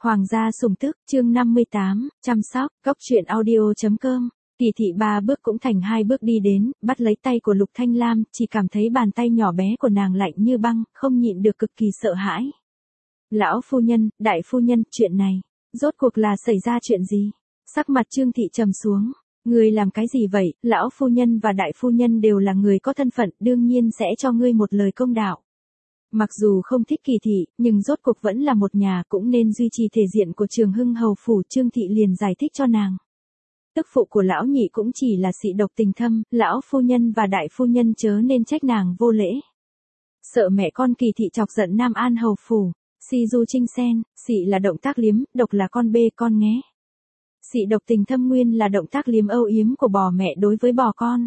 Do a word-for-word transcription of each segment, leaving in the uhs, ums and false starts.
Hoàng gia sủng tức, chương năm mươi tám, chăm sóc, góc truyện audio.com. Kỳ thị ba bước cũng thành hai bước đi đến, bắt lấy tay của Lục Thanh Lam, chỉ cảm thấy bàn tay nhỏ bé của nàng lạnh như băng, không nhịn được cực kỳ sợ hãi. Lão phu nhân, đại phu nhân, chuyện này, rốt cuộc là xảy ra chuyện gì? Sắc mặt Trương Thị trầm xuống. Ngươi làm cái gì vậy? Lão phu nhân và đại phu nhân đều là người có thân phận, đương nhiên sẽ cho ngươi một lời công đạo. Mặc dù không thích Kỳ thị, nhưng rốt cuộc vẫn là một nhà, cũng nên duy trì thể diện của Trường Hưng hầu phủ. Trương Thị liền giải thích cho nàng. Tức phụ của lão nhị cũng chỉ là sỉ độc tình thâm, lão phu nhân và đại phu nhân chớ nên trách nàng vô lễ. Sợ mẹ con Kỳ thị chọc giận Nam An hầu phủ. Si du trinh sen, sỉ là động tác liếm, độc là con bê con nghé. Sỉ độc tình thâm nguyên là động tác liếm âu yếm của bò mẹ đối với bò con.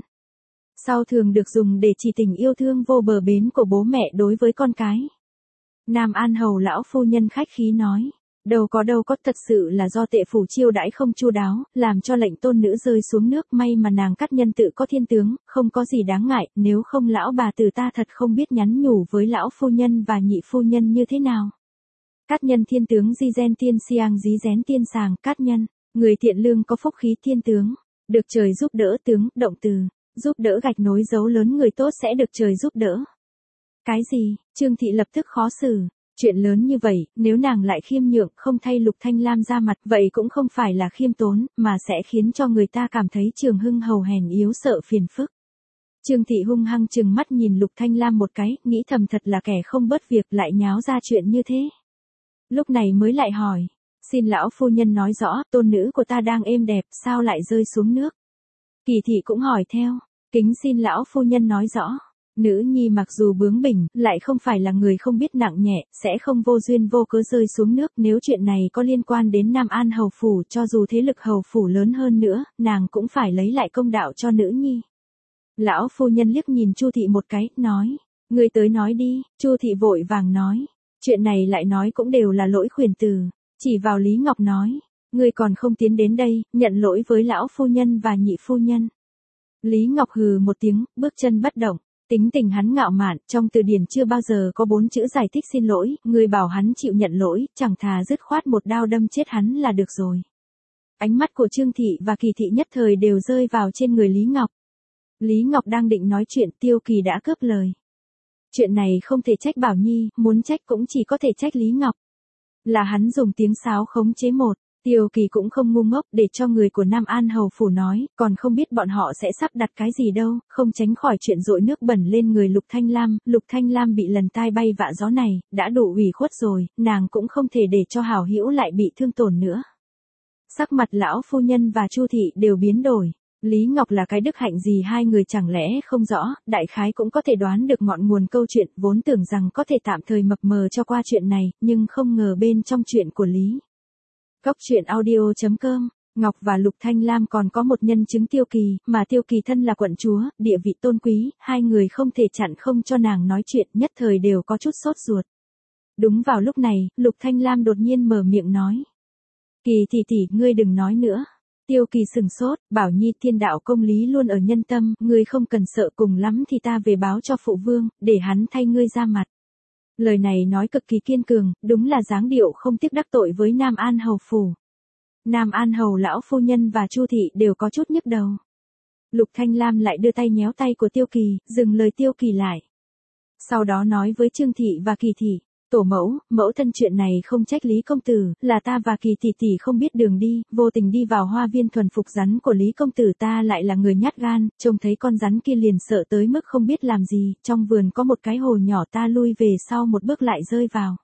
Sau thường được dùng để chỉ tình yêu thương vô bờ bến của bố mẹ đối với con cái. Nam An hầu lão phu nhân khách khí nói, đâu có đâu có, thật sự là do tệ phủ chiêu đãi không chu đáo, làm cho lệnh tôn nữ rơi xuống nước, may mà nàng Cát Nhân tự có thiên tướng, không có gì đáng ngại, nếu không lão bà tử ta thật không biết nhắn nhủ với lão phu nhân và nhị phu nhân như thế nào. Cát Nhân thiên tướng di gen tiên siang dí rén tiên sàng, Cát Nhân, người thiện lương có phúc khí thiên tướng, được trời giúp đỡ tướng, động từ. Giúp đỡ gạch nối dấu lớn người tốt sẽ được trời giúp đỡ. Cái gì? Trương Thị lập tức khó xử. Chuyện lớn như vậy, nếu nàng lại khiêm nhượng không thay Lục Thanh Lam ra mặt, vậy cũng không phải là khiêm tốn, mà sẽ khiến cho người ta cảm thấy Trường Hưng hầu hèn yếu sợ phiền phức. Trương Thị hung hăng trừng mắt nhìn Lục Thanh Lam một cái, nghĩ thầm thật là kẻ không bớt việc lại nháo ra chuyện như thế. Lúc này mới lại hỏi, xin lão phu nhân nói rõ, tôn nữ của ta đang êm đẹp, sao lại rơi xuống nước? Kỳ thị cũng hỏi theo, kính xin lão phu nhân nói rõ, nữ nhi mặc dù bướng bỉnh, lại không phải là người không biết nặng nhẹ, sẽ không vô duyên vô cớ rơi xuống nước, nếu chuyện này có liên quan đến Nam An hầu phủ, cho dù thế lực hầu phủ lớn hơn nữa, nàng cũng phải lấy lại công đạo cho nữ nhi. Lão phu nhân liếc nhìn Chu Thị một cái, nói, ngươi tới nói đi. Chu Thị vội vàng nói, chuyện này lại nói cũng đều là lỗi khuyển từ, chỉ vào Lý Ngọc nói, ngươi còn không tiến đến đây, nhận lỗi với lão phu nhân và nhị phu nhân. Lý Ngọc hừ một tiếng, bước chân bất động, tính tình hắn ngạo mạn, trong từ điển chưa bao giờ có bốn chữ giải thích xin lỗi, người bảo hắn chịu nhận lỗi, chẳng thà dứt khoát một đao đâm chết hắn là được rồi. Ánh mắt của Trương Thị và Kỳ Thị nhất thời đều rơi vào trên người Lý Ngọc. Lý Ngọc đang định nói chuyện, Tiêu Kỳ đã cướp lời. Chuyện này không thể trách Bảo Nhi, muốn trách cũng chỉ có thể trách Lý Ngọc. Là hắn dùng tiếng sáo khống chế một. Tiêu Kỳ cũng không ngu ngốc để cho người của Nam An hầu phủ nói, còn không biết bọn họ sẽ sắp đặt cái gì đâu, không tránh khỏi chuyện dội nước bẩn lên người Lục Thanh Lam. Lục Thanh Lam bị lần tai bay vạ gió này, đã đủ ủy khuất rồi, nàng cũng không thể để cho hảo hữu lại bị thương tổn nữa. Sắc mặt lão phu nhân và Chu Thị đều biến đổi. Lý Ngọc là cái đức hạnh gì hai người chẳng lẽ không rõ, đại khái cũng có thể đoán được ngọn nguồn câu chuyện, vốn tưởng rằng có thể tạm thời mập mờ cho qua chuyện này, nhưng không ngờ bên trong chuyện của Lý. Góc truyện audio.com, Ngọc và Lục Thanh Lam còn có một nhân chứng Tiêu Kỳ, mà Tiêu Kỳ thân là quận chúa, địa vị tôn quý, hai người không thể chặn không cho nàng nói chuyện, nhất thời đều có chút sốt ruột. Đúng vào lúc này, Lục Thanh Lam đột nhiên mở miệng nói. Kỳ tỷ tỷ, ngươi đừng nói nữa. Tiêu Kỳ sừng sốt, Bảo Nhi thiên đạo công lý luôn ở nhân tâm, ngươi không cần sợ, cùng lắm thì ta về báo cho phụ vương, để hắn thay ngươi ra mặt. Lời này nói cực kỳ kiên cường, đúng là dáng điệu không tiếc đắc tội với Nam An hầu phủ. Nam An hầu lão phu nhân và Chu Thị đều có chút nhức đầu. Lục Thanh Lam lại đưa tay nhéo tay của Tiêu Kỳ, dừng lời Tiêu Kỳ lại. Sau đó nói với Trương Thị và Kỳ Thị, tổ mẫu, mẫu thân chuyện này không trách Lý công tử, là ta và Kỳ tỷ tỷ không biết đường đi, vô tình đi vào hoa viên thuần phục rắn của Lý công tử, ta lại là người nhát gan, trông thấy con rắn kia liền sợ tới mức không biết làm gì, trong vườn có một cái hồ nhỏ, ta lui về sau một bước lại rơi vào.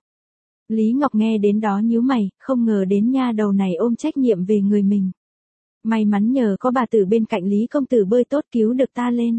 Lý Ngọc nghe đến đó nhíu mày, không ngờ đến nha đầu này ôm trách nhiệm về người mình. May mắn nhờ có bà tử bên cạnh Lý công tử bơi tốt cứu được ta lên.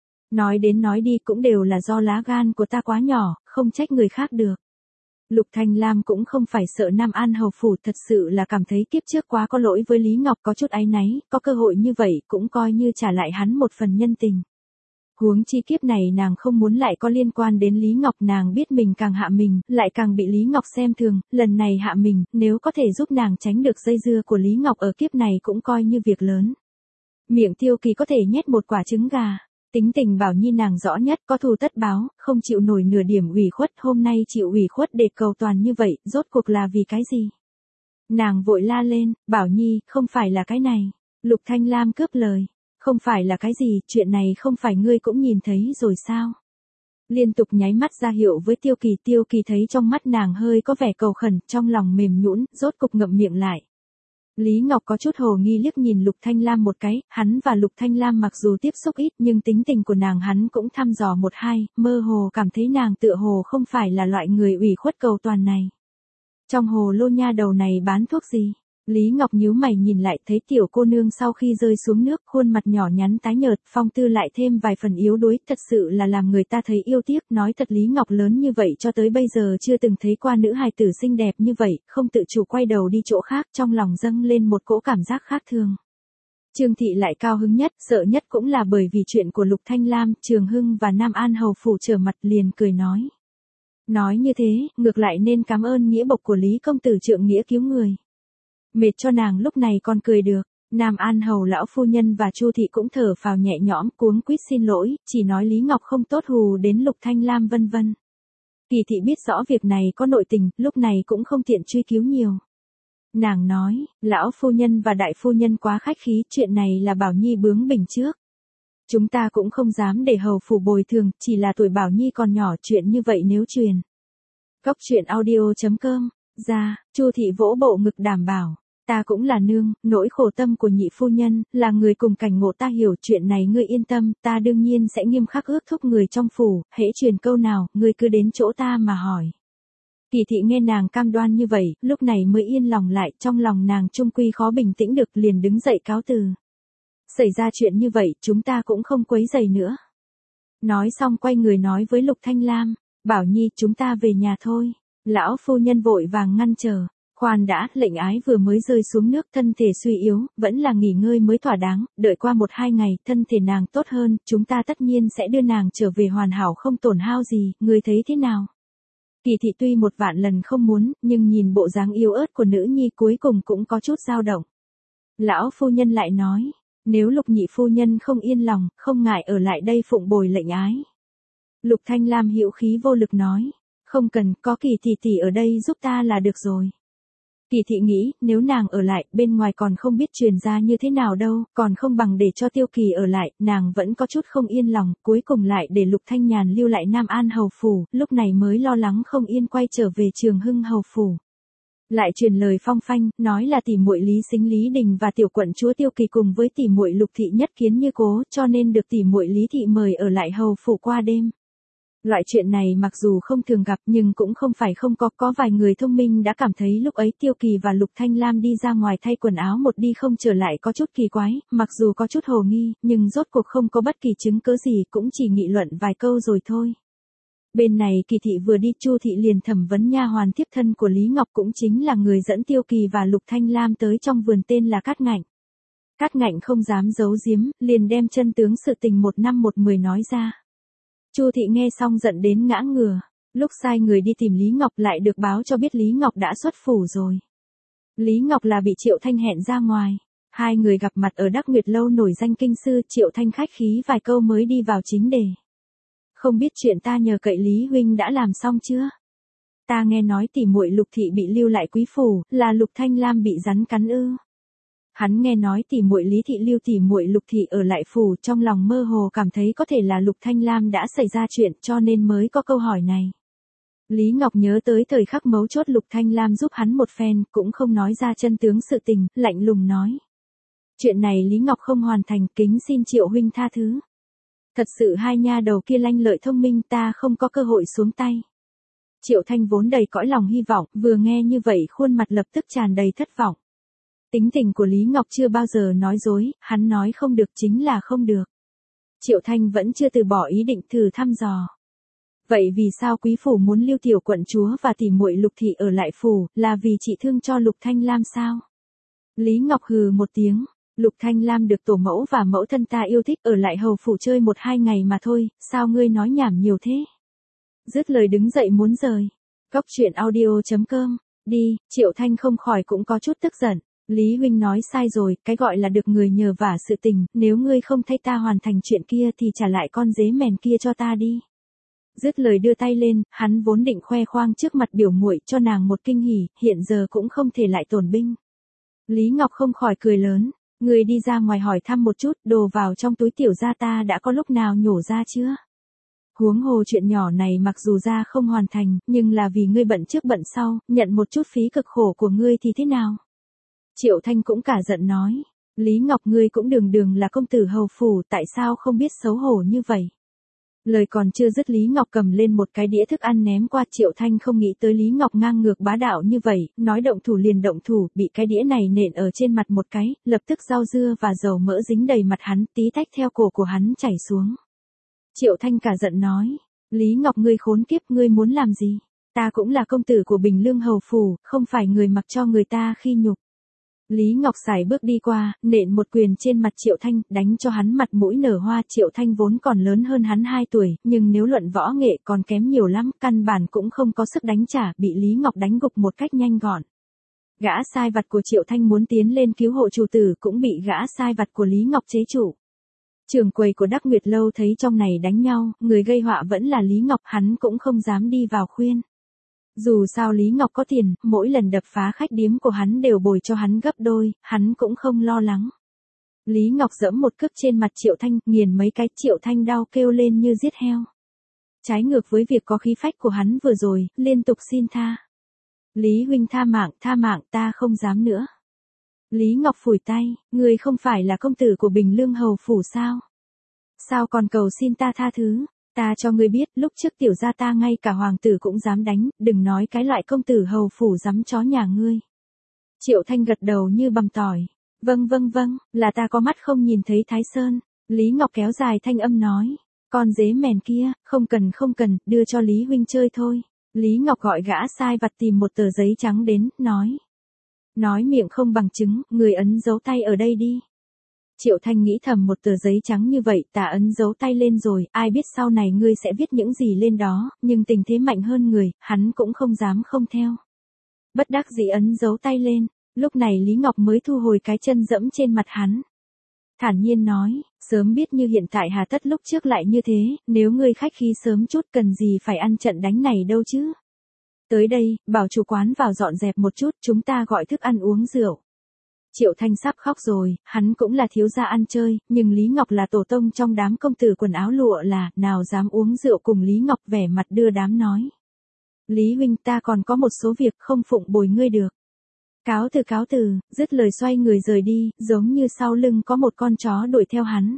Nói đến nói đi cũng đều là do lá gan của ta quá nhỏ, không trách người khác được. Lục Thanh Lam cũng không phải sợ Nam An hầu phủ, thật sự là cảm thấy kiếp trước quá có lỗi với Lý Ngọc, có chút áy náy, có cơ hội như vậy cũng coi như trả lại hắn một phần nhân tình. Huống chi kiếp này nàng không muốn lại có liên quan đến Lý Ngọc, nàng biết mình càng hạ mình, lại càng bị Lý Ngọc xem thường, lần này hạ mình, nếu có thể giúp nàng tránh được dây dưa của Lý Ngọc ở kiếp này cũng coi như việc lớn. Miệng Tiêu Kỳ có thể nhét một quả trứng gà. Tính tình Bảo Nhi nàng rõ nhất, có thù tất báo, không chịu nổi nửa điểm ủy khuất, hôm nay chịu ủy khuất để cầu toàn như vậy, rốt cuộc là vì cái gì? Nàng vội la lên, Bảo Nhi, không phải là cái này. Lục Thanh Lam cướp lời. Không phải là cái gì, chuyện này không phải ngươi cũng nhìn thấy rồi sao? Liên tục nháy mắt ra hiệu với Tiêu Kỳ, Tiêu Kỳ thấy trong mắt nàng hơi có vẻ cầu khẩn, trong lòng mềm nhũn, rốt cục ngậm miệng lại. Lý Ngọc có chút hồ nghi liếc nhìn Lục Thanh Lam một cái, hắn và Lục Thanh Lam mặc dù tiếp xúc ít nhưng tính tình của nàng hắn cũng thăm dò một hai, mơ hồ cảm thấy nàng tựa hồ không phải là loại người ủy khuất cầu toàn này. Trong hồ lô nha đầu này bán thuốc gì? Lý Ngọc nhíu mày nhìn lại thấy tiểu cô nương sau khi rơi xuống nước, khuôn mặt nhỏ nhắn tái nhợt, phong tư lại thêm vài phần yếu đuối, thật sự là làm người ta thấy yêu tiếc, nói thật Lý Ngọc lớn như vậy cho tới bây giờ chưa từng thấy qua nữ hài tử xinh đẹp như vậy, không tự chủ quay đầu đi chỗ khác, trong lòng dâng lên một cỗ cảm giác khác thường. Trương Thị lại cao hứng nhất, sợ nhất cũng là bởi vì chuyện của Lục Thanh Lam, Trường Hưng và Nam An hầu phủ trở mặt liền cười nói. Nói như thế, ngược lại nên cảm ơn nghĩa bộc của Lý công tử trượng nghĩa cứu người. Mệt cho nàng lúc này còn cười được, Nam An hầu lão phu nhân và Chu Thị cũng thở phào nhẹ nhõm, cuống quýt xin lỗi, chỉ nói Lý Ngọc không tốt hù đến Lục Thanh Lam vân vân. Kỳ Thị biết rõ việc này có nội tình, lúc này cũng không tiện truy cứu nhiều. Nàng nói, lão phu nhân và đại phu nhân quá khách khí, chuyện này là Bảo Nhi bướng bỉnh trước. Chúng ta cũng không dám để hầu phủ bồi thường, chỉ là tuổi Bảo Nhi còn nhỏ, chuyện như vậy nếu truyền. Cốc truyện audio chấm com, ra, Chu Thị vỗ bộ ngực đảm bảo. Ta cũng là nương, nỗi khổ tâm của nhị phu nhân, là người cùng cảnh ngộ ta hiểu, chuyện này ngươi yên tâm, ta đương nhiên sẽ nghiêm khắc ước thúc người trong phủ, hễ truyền câu nào, ngươi cứ đến chỗ ta mà hỏi. Kỳ Thị nghe nàng cam đoan như vậy, lúc này mới yên lòng lại, trong lòng nàng trung quy khó bình tĩnh được, liền đứng dậy cáo từ. Xảy ra chuyện như vậy, chúng ta cũng không quấy rầy nữa. Nói xong quay người nói với Lục Thanh Lam, Bảo Nhi, chúng ta về nhà thôi. Lão phu nhân vội vàng ngăn trở. Khoan đã, lệnh ái vừa mới rơi xuống nước, thân thể suy yếu, vẫn là nghỉ ngơi mới thỏa đáng, đợi qua một hai ngày, thân thể nàng tốt hơn, chúng ta tất nhiên sẽ đưa nàng trở về hoàn hảo không tổn hao gì, ngươi thấy thế nào? Kỳ Thị tuy một vạn lần không muốn, nhưng nhìn bộ dáng yếu ớt của nữ nhi cuối cùng cũng có chút dao động. Lão phu nhân lại nói, nếu Lục nhị phu nhân không yên lòng, không ngại ở lại đây phụng bồi lệnh ái. Lục Thanh Lam hữu khí vô lực nói, không cần, có Kỳ tỷ tỷ ở đây giúp ta là được rồi. Kỳ Thị nghĩ, nếu nàng ở lại, bên ngoài còn không biết truyền ra như thế nào đâu, còn không bằng để cho Tiêu Kỳ ở lại, nàng vẫn có chút không yên lòng, cuối cùng lại để Lục Thanh Nhàn lưu lại Nam An hầu phủ, lúc này mới lo lắng không yên quay trở về Trường Hưng hầu phủ. Lại truyền lời phong phanh, nói là tỷ muội Lý Sính Lý Đình và tiểu quận chúa Tiêu Kỳ cùng với tỷ muội Lục Thị nhất kiến như cố, cho nên được tỷ muội Lý Thị mời ở lại hầu phủ qua đêm. Loại chuyện này mặc dù không thường gặp nhưng cũng không phải không có, có vài người thông minh đã cảm thấy lúc ấy Tiêu Kỳ và Lục Thanh Lam đi ra ngoài thay quần áo một đi không trở lại có chút kỳ quái, mặc dù có chút hồ nghi, nhưng rốt cuộc không có bất kỳ chứng cớ gì, cũng chỉ nghị luận vài câu rồi thôi. Bên này Kỳ Thị vừa đi, Chu Thị liền thẩm vấn nha hoàn tiếp thân của Lý Ngọc, cũng chính là người dẫn Tiêu Kỳ và Lục Thanh Lam tới trong vườn tên là Cát Ngạnh. Cát Ngạnh không dám giấu giếm, liền đem chân tướng sự tình một năm một mười nói ra. Chu Thị nghe xong giận đến ngã ngửa, lúc sai người đi tìm Lý Ngọc lại được báo cho biết Lý Ngọc đã xuất phủ rồi. Lý Ngọc là bị Triệu Thanh hẹn ra ngoài, hai người gặp mặt ở Đắc Nguyệt lâu nổi danh kinh sư, Triệu Thanh khách khí vài câu mới đi vào chính đề. Không biết chuyện ta nhờ cậy Lý huynh đã làm xong chưa? Ta nghe nói tỷ muội Lục Thị bị lưu lại quý phủ, là Lục Thanh Lam bị rắn cắn ư? Hắn nghe nói tỷ muội Lý Thị lưu tỷ muội Lục Thị ở lại phủ, trong lòng mơ hồ cảm thấy có thể là Lục Thanh Lam đã xảy ra chuyện, cho nên mới có câu hỏi này. Lý Ngọc nhớ tới thời khắc mấu chốt Lục Thanh Lam giúp hắn một phen, cũng không nói ra chân tướng sự tình, lạnh lùng nói. Chuyện này Lý Ngọc không hoàn thành, kính xin Triệu huynh tha thứ. Thật sự hai nha đầu kia lanh lợi thông minh, ta không có cơ hội xuống tay. Triệu Thanh vốn đầy cõi lòng hy vọng, vừa nghe như vậy khuôn mặt lập tức tràn đầy thất vọng. Tính tình của Lý Ngọc chưa bao giờ nói dối, hắn nói không được chính là không được. Triệu Thanh vẫn chưa từ bỏ ý định thử thăm dò. Vậy vì sao quý phủ muốn lưu tiểu quận chúa và tỷ muội Lục Thị ở lại phủ, là vì chị thương cho Lục Thanh Lam sao? Lý Ngọc hừ một tiếng, Lục Thanh Lam được tổ mẫu và mẫu thân ta yêu thích, ở lại hầu phủ chơi một hai ngày mà thôi, sao ngươi nói nhảm nhiều thế? Dứt lời đứng dậy muốn rời. Cốc truyện audio chấm com, đi, Triệu Thanh không khỏi cũng có chút tức giận. Lý huynh nói sai rồi, cái gọi là được người nhờ vả sự tình, nếu ngươi không thay ta hoàn thành chuyện kia thì trả lại con dế mèn kia cho ta đi. Dứt lời đưa tay lên, hắn vốn định khoe khoang trước mặt biểu muội cho nàng một kinh hỉ, hiện giờ cũng không thể lại tổn binh. Lý Ngọc không khỏi cười lớn, ngươi đi ra ngoài hỏi thăm một chút, đồ vào trong túi tiểu gia ta đã có lúc nào nhổ ra chưa? Huống hồ chuyện nhỏ này mặc dù ra không hoàn thành, nhưng là vì ngươi bận trước bận sau, nhận một chút phí cực khổ của ngươi thì thế nào? Triệu Thanh cũng cả giận nói, Lý Ngọc ngươi cũng đường đường là công tử hầu phủ, tại sao không biết xấu hổ như vậy? Lời còn chưa dứt Lý Ngọc cầm lên một cái đĩa thức ăn ném qua. Triệu Thanh không nghĩ tới Lý Ngọc ngang ngược bá đạo như vậy, nói động thủ liền động thủ, bị cái đĩa này nện ở trên mặt một cái, lập tức rau dưa và dầu mỡ dính đầy mặt hắn, tí tách theo cổ của hắn chảy xuống. Triệu Thanh cả giận nói, Lý Ngọc ngươi khốn kiếp, ngươi muốn làm gì? Ta cũng là công tử của Bình Lương hầu phủ, không phải người mặc cho người ta khi nhục. Lý Ngọc sải bước đi qua, nện một quyền trên mặt Triệu Thanh, đánh cho hắn mặt mũi nở hoa. Triệu Thanh vốn còn lớn hơn hắn hai tuổi, nhưng nếu luận võ nghệ còn kém nhiều lắm, căn bản cũng không có sức đánh trả, bị Lý Ngọc đánh gục một cách nhanh gọn. Gã sai vặt của Triệu Thanh muốn tiến lên cứu hộ chủ tử cũng bị gã sai vặt của Lý Ngọc chế trụ. Trưởng quầy của Đắc Nguyệt Lâu thấy trong này đánh nhau, người gây họa vẫn là Lý Ngọc, hắn cũng không dám đi vào khuyên. Dù sao Lý Ngọc có tiền, mỗi lần đập phá khách điếm của hắn đều bồi cho hắn gấp đôi, hắn cũng không lo lắng. Lý Ngọc giẫm một cước trên mặt Triệu Thanh, nghiền mấy cái. Triệu Thanh đau kêu lên như giết heo. Trái ngược với việc có khí phách của hắn vừa rồi, liên tục xin tha. Lý huynh tha mạng, tha mạng, ta không dám nữa. Lý Ngọc phủi tay, ngươi không phải là công tử của Bình Lương hầu phủ sao? Sao còn cầu xin ta tha thứ? Ta cho ngươi biết, lúc trước tiểu gia ta ngay cả hoàng tử cũng dám đánh, đừng nói cái loại công tử hầu phủ dám chó nhà ngươi. Triệu Thanh gật đầu như bằm tỏi. Vâng vâng vâng, là ta có mắt không nhìn thấy Thái Sơn. Lý Ngọc kéo dài thanh âm nói. Con dế mèn kia, không cần không cần, đưa cho Lý huynh chơi thôi. Lý Ngọc gọi gã sai vặt tìm một tờ giấy trắng đến, nói. Nói miệng không bằng chứng, người ấn dấu tay ở đây đi. Triệu Thanh nghĩ thầm, một tờ giấy trắng như vậy, ta ấn dấu tay lên rồi, ai biết sau này ngươi sẽ viết những gì lên đó, nhưng tình thế mạnh hơn người, hắn cũng không dám không theo. Bất đắc dĩ ấn dấu tay lên, lúc này Lý Ngọc mới thu hồi cái chân dẫm trên mặt hắn. Thản nhiên nói, sớm biết như hiện tại hà tất lúc trước lại như thế, nếu ngươi khách khí sớm chút cần gì phải ăn trận đánh này đâu chứ. Tới đây, bảo chủ quán vào dọn dẹp một chút, chúng ta gọi thức ăn uống rượu. Triệu Thanh sắp khóc rồi, hắn cũng là thiếu gia ăn chơi, nhưng Lý Ngọc là tổ tông trong đám công tử quần áo lụa là, nào dám uống rượu cùng Lý Ngọc, vẻ mặt đưa đám nói. Lý huynh, ta còn có một số việc không phụng bồi ngươi được. Cáo từ cáo từ, dứt lời xoay người rời đi, giống như sau lưng có một con chó đuổi theo hắn.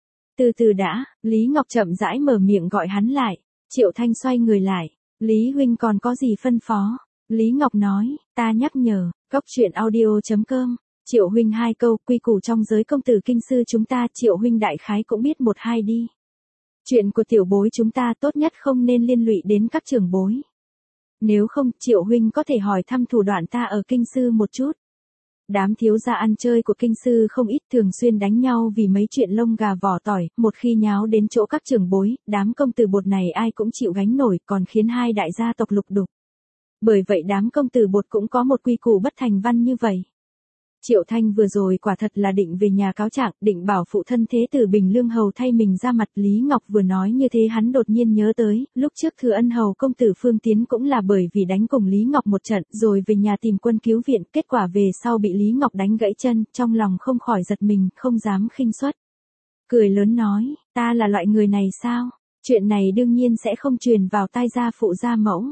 Từ từ đã, Lý Ngọc chậm rãi mở miệng gọi hắn lại. Triệu Thanh xoay người lại, Lý huynh còn có gì phân phó? Lý Ngọc nói, ta nhắc nhở, góc truyện audio chấm com. Triệu huynh hai câu, quy củ trong giới công tử kinh sư chúng ta, Triệu huynh đại khái cũng biết một hai đi. Chuyện của tiểu bối chúng ta tốt nhất không nên liên lụy đến các trưởng bối. Nếu không, Triệu huynh có thể hỏi thăm thủ đoạn ta ở kinh sư một chút. Đám thiếu gia ăn chơi của kinh sư không ít, thường xuyên đánh nhau vì mấy chuyện lông gà vỏ tỏi, một khi nháo đến chỗ các trưởng bối, đám công tử bột này ai cũng chịu gánh nổi, còn khiến hai đại gia tộc lục đục. Bởi vậy đám công tử bột cũng có một quy củ bất thành văn như vậy. Triệu Thanh vừa rồi quả thật là định về nhà cáo trạng, định bảo phụ thân thế tử Bình Lương hầu thay mình ra mặt. Lý Ngọc vừa nói như thế hắn đột nhiên nhớ tới, lúc trước Thừa Ân hầu công tử Phương Tiến cũng là bởi vì đánh cùng Lý Ngọc một trận, rồi về nhà tìm quân cứu viện, kết quả về sau bị Lý Ngọc đánh gãy chân, trong lòng không khỏi giật mình, không dám khinh suất. Cười lớn nói, ta là loại người này sao? Chuyện này đương nhiên sẽ không truyền vào tai gia phụ gia mẫu.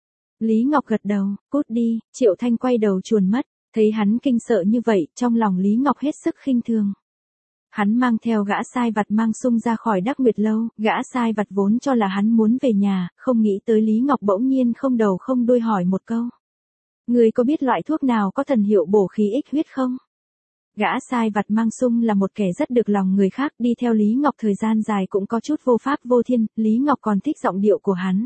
Lý Ngọc gật đầu, cút đi. Triệu Thanh quay đầu chuồn mất. Thấy hắn kinh sợ như vậy, trong lòng Lý Ngọc hết sức khinh thường. Hắn mang theo gã sai vặt mang sung ra khỏi Đắc Nguyệt Lâu, gã sai vặt vốn cho là hắn muốn về nhà, không nghĩ tới Lý Ngọc bỗng nhiên không đầu không đuôi hỏi một câu. Người có biết loại thuốc nào có thần hiệu bổ khí ích huyết không? Gã sai vặt mang sung là một kẻ rất được lòng người khác, đi theo Lý Ngọc thời gian dài cũng có chút vô pháp vô thiên, Lý Ngọc còn thích giọng điệu của hắn.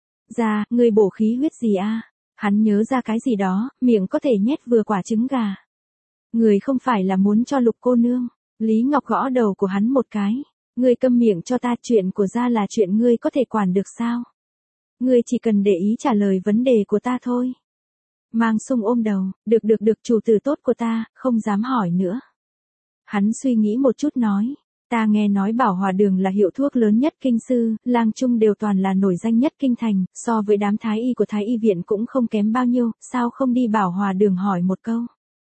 Ra, người bổ khí huyết gì a? Hắn nhớ ra cái gì đó, miệng có thể nhét vừa quả trứng gà. Người không phải là muốn cho Lục cô nương. Lý Ngọc gõ đầu của hắn một cái. Ngươi câm miệng cho ta, chuyện của gia là chuyện ngươi có thể quản được sao? Ngươi chỉ cần để ý trả lời vấn đề của ta thôi. Mang sung ôm đầu, được được được, chủ tử tốt của ta, không dám hỏi nữa. Hắn suy nghĩ một chút nói. Ta nghe nói Bảo Hòa Đường là hiệu thuốc lớn nhất kinh sư, lang trung đều toàn là nổi danh nhất kinh thành, so với đám thái y của thái y viện cũng không kém bao nhiêu, sao không đi Bảo Hòa Đường hỏi một câu.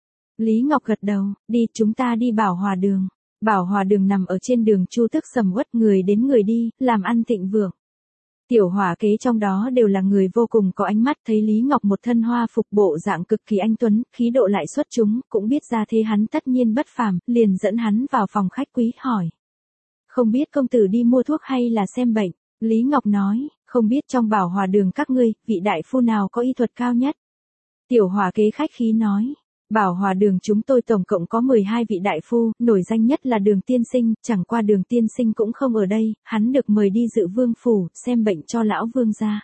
Lý Ngọc gật đầu, đi chúng ta đi Bảo Hòa Đường. Bảo Hòa Đường nằm ở trên đường Chu Tước sầm uất, người đến người đi, làm ăn thịnh vượng. Tiểu hỏa kế trong đó đều là người vô cùng có ánh mắt, thấy Lý Ngọc một thân hoa phục bộ dạng cực kỳ anh tuấn, khí độ lại xuất chúng, cũng biết ra thế hắn tất nhiên bất phàm, liền dẫn hắn vào phòng khách quý hỏi. Không biết công tử đi mua thuốc hay là xem bệnh? Lý Ngọc nói, không biết trong Bảo Hòa Đường các ngươi, vị đại phu nào có y thuật cao nhất? Tiểu hỏa kế khách khí nói. Bảo Hòa Đường chúng tôi tổng cộng có mười hai vị đại phu, nổi danh nhất là Đường tiên sinh, chẳng qua Đường tiên sinh cũng không ở đây, hắn được mời đi dự vương phủ, xem bệnh cho lão vương gia.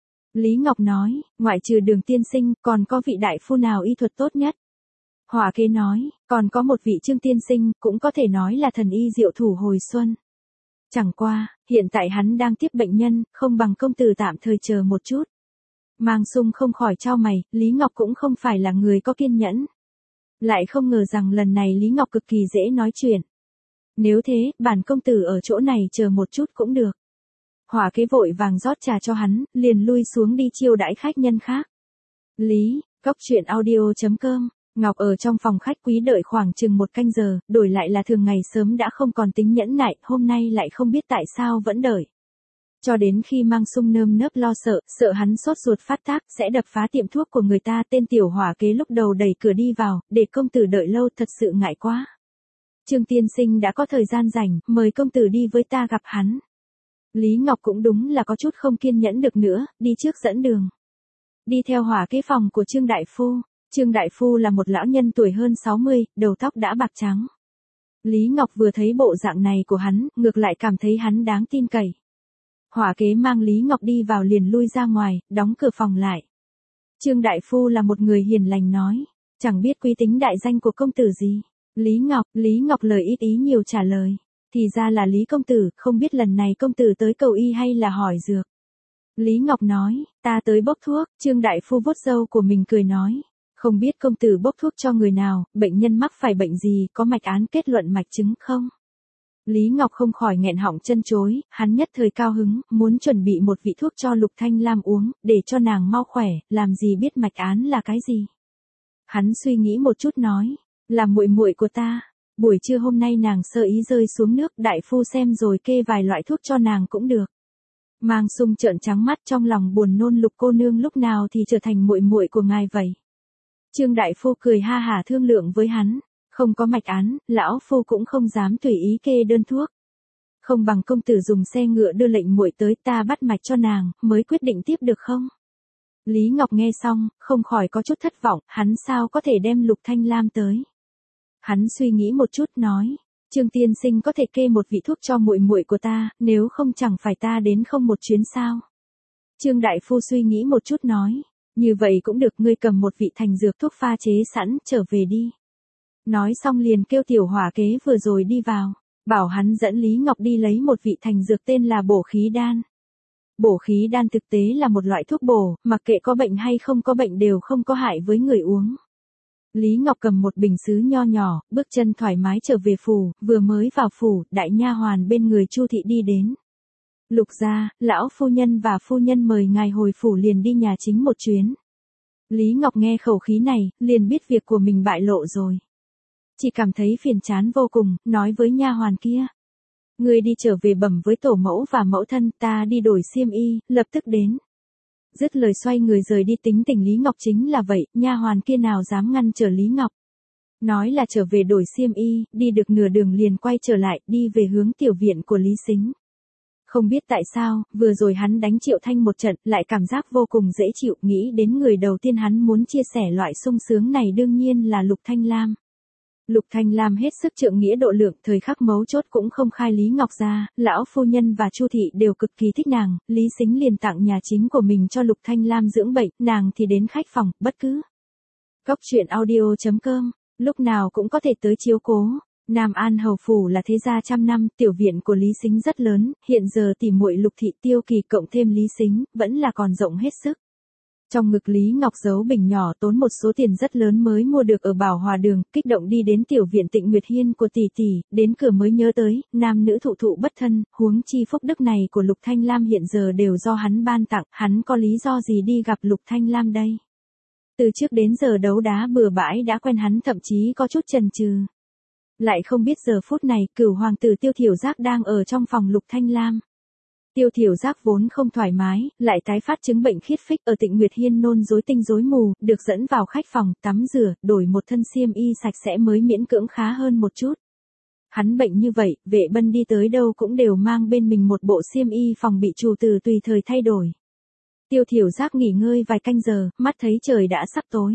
Lý Ngọc nói, ngoại trừ Đường tiên sinh, còn có vị đại phu nào y thuật tốt nhất? Hỏa kế nói, còn có một vị Trương tiên sinh, cũng có thể nói là thần y diệu thủ hồi xuân. Chẳng qua, hiện tại hắn đang tiếp bệnh nhân, không bằng công tử tạm thời chờ một chút. Mang Sung không khỏi chau mày, Lý Ngọc cũng không phải là người có kiên nhẫn. Lại không ngờ rằng lần này Lý Ngọc cực kỳ dễ nói chuyện. Nếu thế, bản công tử ở chỗ này chờ một chút cũng được. Hỏa kế vội vàng rót trà cho hắn, liền lui xuống đi chiêu đãi khách nhân khác. Lý, cốc truyện audio chấm com. Ngọc ở trong phòng khách quý đợi khoảng chừng một canh giờ, đổi lại là thường ngày sớm đã không còn tính nhẫn nại, hôm nay lại không biết tại sao vẫn đợi. Cho đến khi Mang Sung nơm nớp lo sợ, sợ hắn sốt ruột phát tác, sẽ đập phá tiệm thuốc của người ta, tên tiểu hỏa kế lúc đầu đẩy cửa đi vào, để công tử đợi lâu thật sự ngại quá. Trương tiên sinh đã có thời gian rảnh, mời công tử đi với ta gặp hắn. Lý Ngọc cũng đúng là có chút không kiên nhẫn được nữa, đi trước dẫn đường. Đi theo hỏa kế phòng của Trương đại phu. Trương đại phu là một lão nhân tuổi hơn sáu mươi, đầu tóc đã bạc trắng. Lý Ngọc vừa thấy bộ dạng này của hắn, ngược lại cảm thấy hắn đáng tin cậy. Hỏa kế mang Lý Ngọc đi vào liền lui ra ngoài, đóng cửa phòng lại. Trương đại phu là một người hiền lành nói, chẳng biết quý tính đại danh của công tử gì. Lý Ngọc, Lý Ngọc lời ít ý nhiều trả lời. Thì ra là Lý công tử, không biết lần này công tử tới cầu y hay là hỏi dược. Lý Ngọc nói, ta tới bốc thuốc. Trương đại phu vuốt râu của mình cười nói. Không biết công tử bốc thuốc cho người nào, bệnh nhân mắc phải bệnh gì, có mạch án kết luận mạch chứng không? Lý Ngọc không khỏi nghẹn họng chân chối, hắn nhất thời cao hứng, muốn chuẩn bị một vị thuốc cho Lục Thanh Lam uống, để cho nàng mau khỏe, làm gì biết mạch án là cái gì. Hắn suy nghĩ một chút nói, là muội muội của ta, buổi trưa hôm nay nàng sơ ý rơi xuống nước, đại phu xem rồi kê vài loại thuốc cho nàng cũng được. Mang Sung trợn trắng mắt trong lòng buồn nôn Lục cô nương lúc nào thì trở thành muội muội của ngài vậy. Trương đại phu cười ha hả thương lượng với hắn, không có mạch án, lão phu cũng không dám tùy ý kê đơn thuốc. Không bằng công tử dùng xe ngựa đưa lệnh muội tới, ta bắt mạch cho nàng, mới quyết định tiếp được không? Lý Ngọc nghe xong, không khỏi có chút thất vọng, hắn sao có thể đem Lục Thanh Lam tới? Hắn suy nghĩ một chút nói, Trương tiên sinh có thể kê một vị thuốc cho muội muội của ta, nếu không chẳng phải ta đến không một chuyến sao? Trương đại phu suy nghĩ một chút nói, như vậy cũng được, ngươi cầm một vị thành dược thuốc pha chế sẵn, trở về đi. Nói xong liền kêu tiểu hỏa kế vừa rồi đi vào, bảo hắn dẫn Lý Ngọc đi lấy một vị thành dược tên là bổ khí đan. Bổ khí đan thực tế là một loại thuốc bổ, mặc kệ có bệnh hay không có bệnh đều không có hại với người uống. Lý Ngọc cầm một bình sứ nho nhỏ, bước chân thoải mái trở về phủ, vừa mới vào phủ, đại nha hoàn bên người Chu thị đi đến. Lục gia, lão phu nhân và phu nhân mời ngài hồi phủ, liền đi nhà chính một chuyến. Lý Ngọc nghe khẩu khí này, liền biết việc của mình bại lộ rồi. Chỉ cảm thấy phiền chán vô cùng, nói với nha hoàn kia. Người đi trở về bẩm với tổ mẫu và mẫu thân, ta đi đổi xiêm y, lập tức đến. Dứt lời xoay người rời đi. Tính tình Lý Ngọc chính là vậy, nha hoàn kia nào dám ngăn trở Lý Ngọc. Nói là trở về đổi xiêm y, đi được nửa đường liền quay trở lại, đi về hướng tiểu viện của Lý Sính. Không biết tại sao, vừa rồi hắn đánh Triệu Thanh một trận, lại cảm giác vô cùng dễ chịu, nghĩ đến người đầu tiên hắn muốn chia sẻ loại sung sướng này đương nhiên là Lục Thanh Lam. Lục Thanh Lam hết sức trượng nghĩa độ lượng, thời khắc mấu chốt cũng không khai Lý Ngọc ra, lão phu nhân và Chu thị đều cực kỳ thích nàng, Lý Sính liền tặng nhà chính của mình cho Lục Thanh Lam dưỡng bệnh, nàng thì đến khách phòng, bất cứ. Cốc truyện audio chấm com, lúc nào cũng có thể tới chiếu cố. Nam An hầu phủ là thế gia trăm năm, tiểu viện của Lý Sính rất lớn, hiện giờ tỷ muội Lục thị Tiêu Kỳ cộng thêm Lý Sính, vẫn là còn rộng hết sức. Trong ngực Lý Ngọc giấu bình nhỏ tốn một số tiền rất lớn mới mua được ở Bảo Hòa Đường, kích động đi đến tiểu viện Tịnh Nguyệt Hiên của tỷ tỷ, đến cửa mới nhớ tới, nam nữ thụ thụ bất thân, huống chi phúc đức này của Lục Thanh Lam hiện giờ đều do hắn ban tặng, hắn có lý do gì đi gặp Lục Thanh Lam đây? Từ trước đến giờ đấu đá bừa bãi đã quen hắn thậm chí có chút chần chừ. Lại không biết giờ phút này, Cửu hoàng tử Tiêu Thiểu Giác đang ở trong phòng Lục Thanh Lam. Tiêu Thiểu Giác vốn không thoải mái, lại tái phát chứng bệnh khiết phích ở Tịnh Nguyệt Hiên nôn rối tinh rối mù, được dẫn vào khách phòng, tắm rửa, đổi một thân xiêm y sạch sẽ mới miễn cưỡng khá hơn một chút. Hắn bệnh như vậy, Vệ Bân đi tới đâu cũng đều mang bên mình một bộ xiêm y phòng bị chủ tử tùy thời thay đổi. Tiêu Thiểu Giác nghỉ ngơi vài canh giờ, mắt thấy trời đã sắp tối.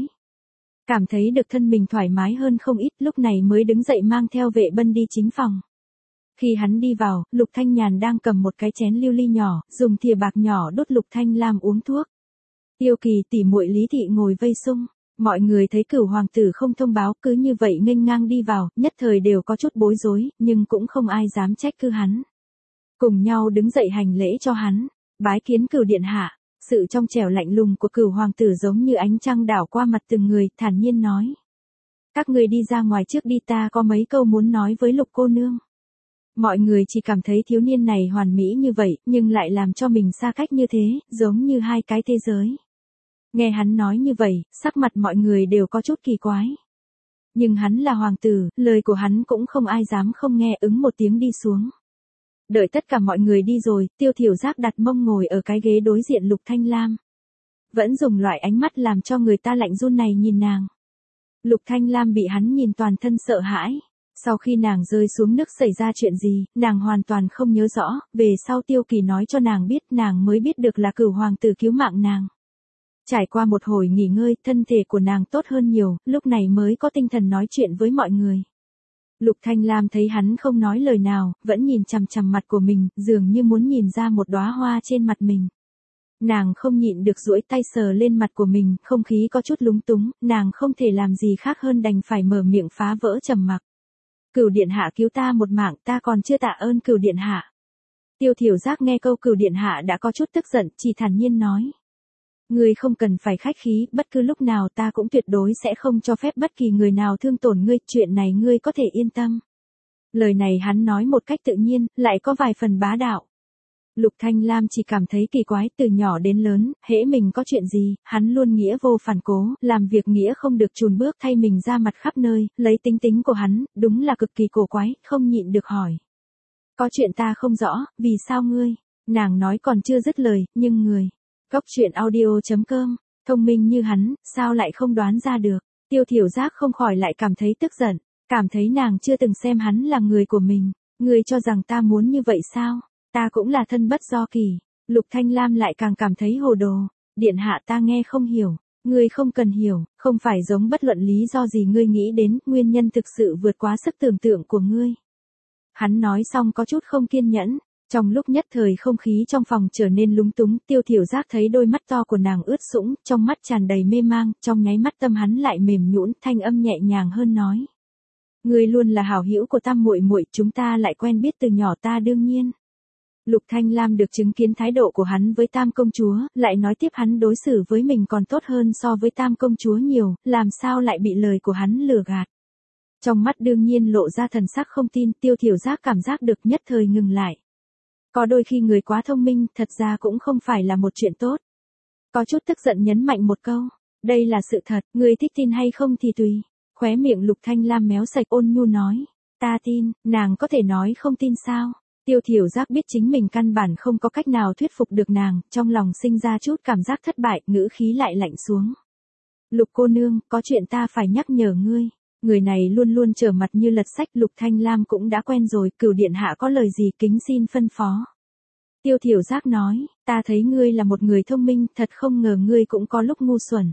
Cảm thấy được thân mình thoải mái hơn không ít, lúc này mới đứng dậy mang theo Vệ Bân đi chính phòng. Khi hắn đi vào, Lục Thanh Nhàn đang cầm một cái chén lưu ly nhỏ, dùng thìa bạc nhỏ đút Lục Thanh Lam uống thuốc. Tiêu Kỳ tỷ muội Lý Thị ngồi vây xung, mọi người thấy Cửu hoàng tử không thông báo cứ như vậy nghênh ngang đi vào, nhất thời đều có chút bối rối, nhưng cũng không ai dám trách cứ hắn. Cùng nhau đứng dậy hành lễ cho hắn, bái kiến Cửu điện hạ. Sự trong trẻo lạnh lùng của Cửu hoàng tử giống như ánh trăng đảo qua mặt từng người, thản nhiên nói: "Các người đi ra ngoài trước đi, ta có mấy câu muốn nói với Lục cô nương." Mọi người chỉ cảm thấy thiếu niên này hoàn mỹ như vậy, nhưng lại làm cho mình xa cách như thế, giống như hai cái thế giới. Nghe hắn nói như vậy, sắc mặt mọi người đều có chút kỳ quái. Nhưng hắn là hoàng tử, lời của hắn cũng không ai dám không nghe, ứng một tiếng đi xuống. Đợi tất cả mọi người đi rồi, Tiêu Thiểu Giác đặt mông ngồi ở cái ghế đối diện Lục Thanh Lam. Vẫn dùng loại ánh mắt làm cho người ta lạnh run này nhìn nàng. Lục Thanh Lam bị hắn nhìn toàn thân sợ hãi. Sau khi nàng rơi xuống nước xảy ra chuyện gì, nàng hoàn toàn không nhớ rõ, về sau Tiêu Kỳ nói cho nàng biết, nàng mới biết được là Cửu hoàng tử cứu mạng nàng. Trải qua một hồi nghỉ ngơi, thân thể của nàng tốt hơn nhiều, lúc này mới có tinh thần nói chuyện với mọi người. Lục Thanh Lam thấy hắn không nói lời nào, vẫn nhìn chằm chằm mặt của mình, dường như muốn nhìn ra một đóa hoa trên mặt mình. Nàng không nhịn được duỗi tay sờ lên mặt của mình, không khí có chút lúng túng, nàng không thể làm gì khác hơn đành phải mở miệng phá vỡ trầm mặc. Cửu điện hạ cứu ta một mạng, ta còn chưa tạ ơn Cửu điện hạ. Tiêu Thiểu Giác nghe câu Cửu điện hạ đã có chút tức giận, chỉ thản nhiên nói: "Ngươi không cần phải khách khí, bất cứ lúc nào ta cũng tuyệt đối sẽ không cho phép bất kỳ người nào thương tổn ngươi, chuyện này ngươi có thể yên tâm." Lời này hắn nói một cách tự nhiên, lại có vài phần bá đạo. Lục Thanh Lam chỉ cảm thấy kỳ quái, từ nhỏ đến lớn, hễ mình có chuyện gì, hắn luôn nghĩa vô phản cố, làm việc nghĩa không được chùn bước, thay mình ra mặt khắp nơi, lấy tính tính của hắn, đúng là cực kỳ cổ quái, không nhịn được hỏi: "Có chuyện ta không rõ, vì sao ngươi?" Nàng nói còn chưa dứt lời, nhưng người Góc truyện audio chấm com, thông minh như hắn, sao lại không đoán ra được. Tiêu Thiểu Giác không khỏi lại cảm thấy tức giận, cảm thấy nàng chưa từng xem hắn là người của mình. Ngươi cho rằng ta muốn như vậy sao? Ta cũng là thân bất do kỳ. Lục Thanh Lam lại càng cảm thấy hồ đồ. Điện hạ, ta nghe không hiểu. Ngươi không cần hiểu, không phải giống bất luận lý do gì ngươi nghĩ đến, nguyên nhân thực sự vượt quá sức tưởng tượng của ngươi. Hắn nói xong có chút không kiên nhẫn. Trong lúc nhất thời không khí trong phòng trở nên lúng túng, Tiêu Thiểu Giác thấy đôi mắt to của nàng ướt sũng, trong mắt tràn đầy mê mang, trong nháy mắt tâm hắn lại mềm nhũn, thanh âm nhẹ nhàng hơn nói: "Ngươi luôn là hảo hữu của Tam muội muội, chúng ta lại quen biết từ nhỏ, ta đương nhiên." Lục Thanh Lam được chứng kiến thái độ của hắn với Tam công chúa, lại nói tiếp hắn đối xử với mình còn tốt hơn so với Tam công chúa nhiều, làm sao lại bị lời của hắn lừa gạt. Trong mắt đương nhiên lộ ra thần sắc không tin, Tiêu Thiểu Giác cảm giác được nhất thời ngừng lại. Có đôi khi người quá thông minh, thật ra cũng không phải là một chuyện tốt. Có chút tức giận nhấn mạnh một câu: "Đây là sự thật, ngươi thích tin hay không thì tùy." Khóe miệng Lục Thanh Lam méo sạch, ôn nhu nói: "Ta tin." Nàng có thể nói không tin sao? Tiêu Thiểu Giác biết chính mình căn bản không có cách nào thuyết phục được nàng, trong lòng sinh ra chút cảm giác thất bại, ngữ khí lại lạnh xuống. "Lục cô nương, có chuyện ta phải nhắc nhở ngươi." Người này luôn luôn trở mặt như lật sách, Lục Thanh Lam cũng đã quen rồi, Cửu điện hạ có lời gì kính xin phân phó. Tiêu Thiểu Giác nói: "Ta thấy ngươi là một người thông minh, thật không ngờ ngươi cũng có lúc ngu xuẩn.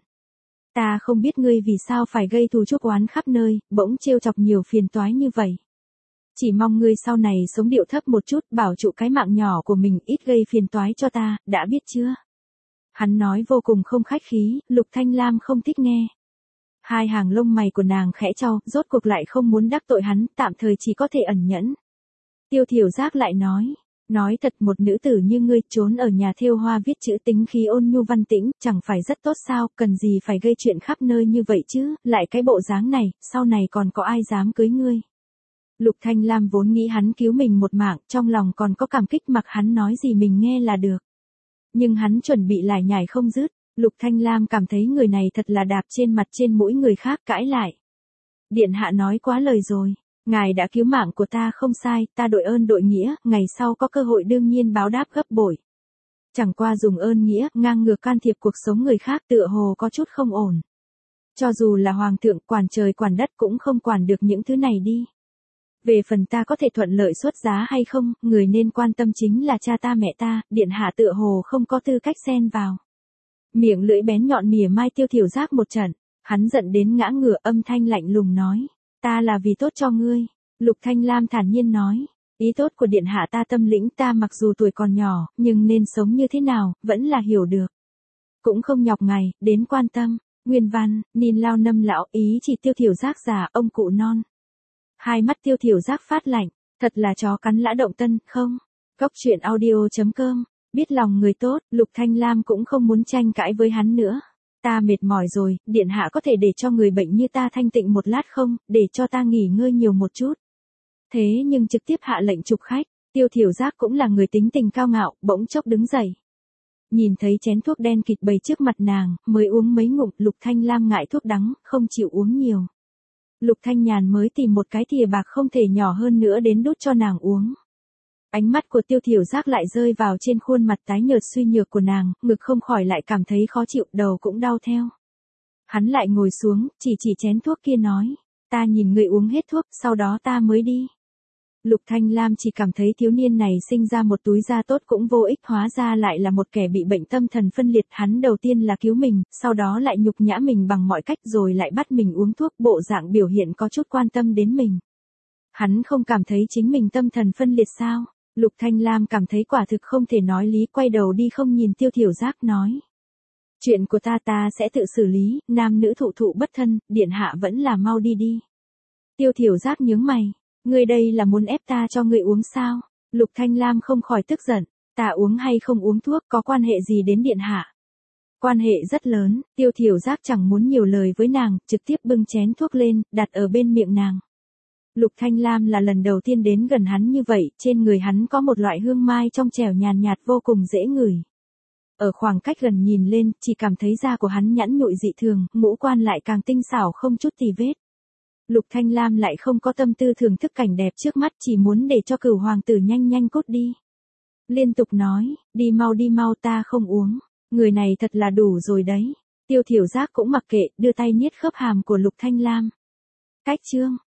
Ta không biết ngươi vì sao phải gây thù chuốc oán khắp nơi, bỗng trêu chọc nhiều phiền toái như vậy. Chỉ mong ngươi sau này sống điệu thấp một chút, bảo trụ cái mạng nhỏ của mình, ít gây phiền toái cho ta, đã biết chưa?" Hắn nói vô cùng không khách khí, Lục Thanh Lam không thích nghe. Hai hàng lông mày của nàng khẽ chau, rốt cuộc lại không muốn đắc tội hắn, tạm thời chỉ có thể ẩn nhẫn. Tiêu Thiểu Giác lại nói: Nói thật, một nữ tử như ngươi trốn ở nhà thêu hoa viết chữ, tính khí ôn nhu văn tĩnh, chẳng phải rất tốt sao, cần gì phải gây chuyện khắp nơi như vậy chứ, lại cái bộ dáng này, sau này còn có ai dám cưới ngươi. Lục Thanh Lam vốn nghĩ hắn cứu mình một mạng, trong lòng còn có cảm kích, mặc hắn nói gì mình nghe là được. Nhưng hắn chuẩn bị lải nhải không dứt, Lục Thanh Lam cảm thấy người này thật là đạp trên mặt trên mũi người khác, cãi lại. Điện hạ nói quá lời rồi. Ngài đã cứu mạng của ta không sai, ta đội ơn đội nghĩa, ngày sau có cơ hội đương nhiên báo đáp gấp bội. Chẳng qua dùng ơn nghĩa, ngang ngược can thiệp cuộc sống người khác tựa hồ có chút không ổn. Cho dù là hoàng thượng, quản trời quản đất cũng không quản được những thứ này đi. Về phần ta có thể thuận lợi xuất giá hay không, người nên quan tâm chính là cha ta mẹ ta, điện hạ tựa hồ không có tư cách xen vào. Miệng lưỡi bén nhọn mỉa mai Tiêu Thiểu Giác một trận, hắn giận đến ngã ngửa, âm thanh lạnh lùng nói. Ta là vì tốt cho ngươi. Lục Thanh Lam thản nhiên nói. Ý tốt của điện hạ ta tâm lĩnh, ta mặc dù tuổi còn nhỏ, nhưng nên sống như thế nào, vẫn là hiểu được. Cũng không nhọc ngày, đến quan tâm. Nguyên văn, Ninh Lao Nâm lão, ý chỉ Tiêu Thiểu Giác già, ông cụ non. Hai mắt Tiêu Thiểu Giác phát lạnh, thật là chó cắn lã động tân, không? Góc truyện audio chấm com, biết lòng người tốt, Lục Thanh Lam cũng không muốn tranh cãi với hắn nữa. Ta mệt mỏi rồi, điện hạ có thể để cho người bệnh như ta thanh tịnh một lát không, để cho ta nghỉ ngơi nhiều một chút. Thế nhưng trực tiếp hạ lệnh chụp khách, Tiêu Thiểu Giác cũng là người tính tình cao ngạo, bỗng chốc đứng dậy. Nhìn thấy chén thuốc đen kịt bày trước mặt nàng, mới uống mấy ngụm, Lục Thanh Lam ngại thuốc đắng, không chịu uống nhiều. Lục Thanh Nhàn mới tìm một cái thìa bạc không thể nhỏ hơn nữa đến đút cho nàng uống. Ánh mắt của Tiêu Thiểu Giác lại rơi vào trên khuôn mặt tái nhợt suy nhược của nàng, ngực không khỏi lại cảm thấy khó chịu, đầu cũng đau theo. Hắn lại ngồi xuống, chỉ chỉ chén thuốc kia nói, ta nhìn người uống hết thuốc, sau đó ta mới đi. Lục Thanh Lam chỉ cảm thấy thiếu niên này sinh ra một túi da tốt cũng vô ích, hóa ra lại là một kẻ bị bệnh tâm thần phân liệt. Hắn đầu tiên là cứu mình, sau đó lại nhục nhã mình bằng mọi cách, rồi lại bắt mình uống thuốc, bộ dạng biểu hiện có chút quan tâm đến mình. Hắn không cảm thấy chính mình tâm thần phân liệt sao? Lục Thanh Lam cảm thấy quả thực không thể nói lý, quay đầu đi không nhìn Tiêu Thiểu Giác nói. Chuyện của ta ta sẽ tự xử lý, nam nữ thụ thụ bất thân, điện hạ vẫn là mau đi đi. Tiêu Thiểu Giác nhướng mày, ngươi đây là muốn ép ta cho ngươi uống sao? Lục Thanh Lam không khỏi tức giận, ta uống hay không uống thuốc có quan hệ gì đến điện hạ? Quan hệ rất lớn, Tiêu Thiểu Giác chẳng muốn nhiều lời với nàng, trực tiếp bưng chén thuốc lên, đặt ở bên miệng nàng. Lục Thanh Lam là lần đầu tiên đến gần hắn như vậy, trên người hắn có một loại hương mai trong trẻo nhàn nhạt vô cùng dễ ngửi. Ở khoảng cách gần nhìn lên, chỉ cảm thấy da của hắn nhẵn nhụi dị thường, ngũ quan lại càng tinh xảo không chút tì vết. Lục Thanh Lam lại không có tâm tư thưởng thức cảnh đẹp trước mắt, chỉ muốn để cho Cửu hoàng tử nhanh nhanh cút đi. Liên tục nói, đi mau đi mau, ta không uống. Người này thật là đủ rồi đấy. Tiêu Thiểu Giác cũng mặc kệ, đưa tay niết khớp hàm của Lục Thanh Lam. Cách chương